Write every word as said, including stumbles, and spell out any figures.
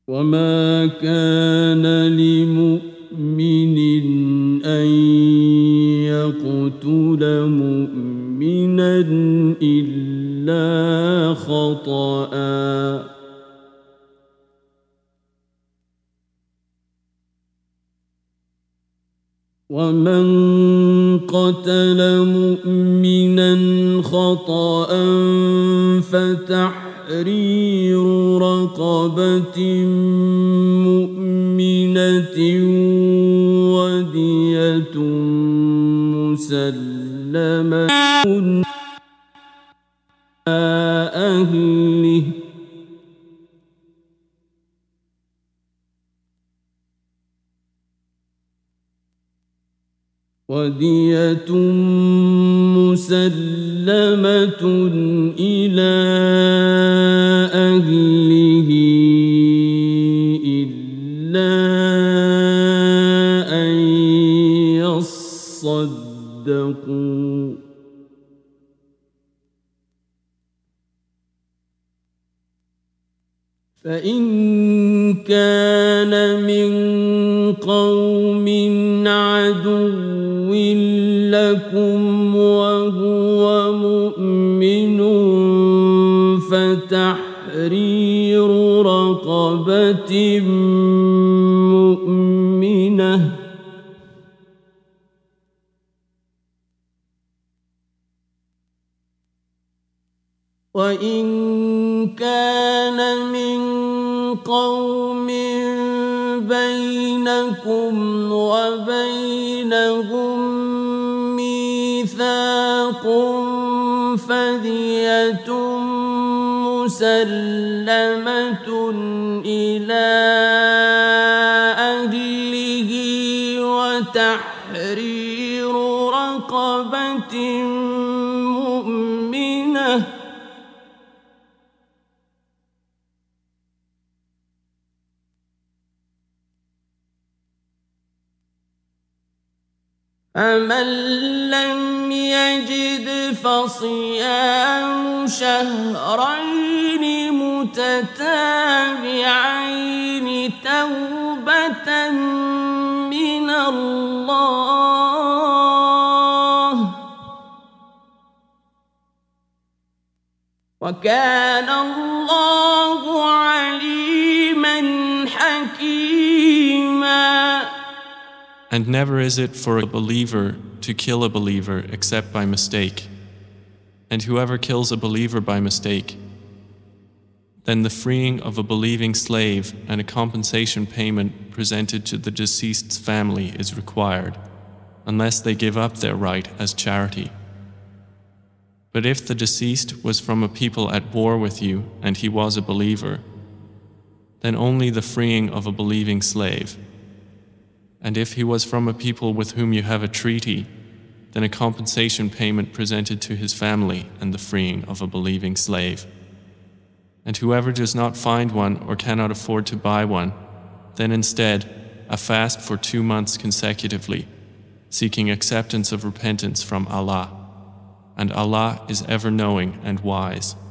وما كان لمؤمن أن يقتل مؤمنا إلا خطأ ومن قتل مؤمنا خطأ فتحرير رقبة مؤمنة ودية مسلمة إلى أهله ودية مسلمة إلى أهله إلا أن يصدقوا فإن كان من قوم عدو لكم وهو مؤمن فتحرير رقبة مؤمنة وإن كان من قوم بينكم وبينهم ميثاق فدية مسلمة إلى أهله وتحرير رقبة مؤمنة فمن لم يجد فصيام شهرين متتابعين توبة من الله وكان الله عليما حكيما. And never is it for a believer to kill a believer except by mistake. And whoever kills a believer by mistake, then the freeing of a believing slave and a compensation payment presented to the deceased's family is required, unless they give up their right as charity. But if the deceased was from a people at war with you and he was a believer, then only the freeing of a believing slave. And if he was from a people with whom you have a treaty, then a compensation payment presented to his family and the freeing of a believing slave. And whoever does not find one or cannot afford to buy one, then instead a fast for two months consecutively, seeking acceptance of repentance from Allah. And Allah is ever knowing and wise.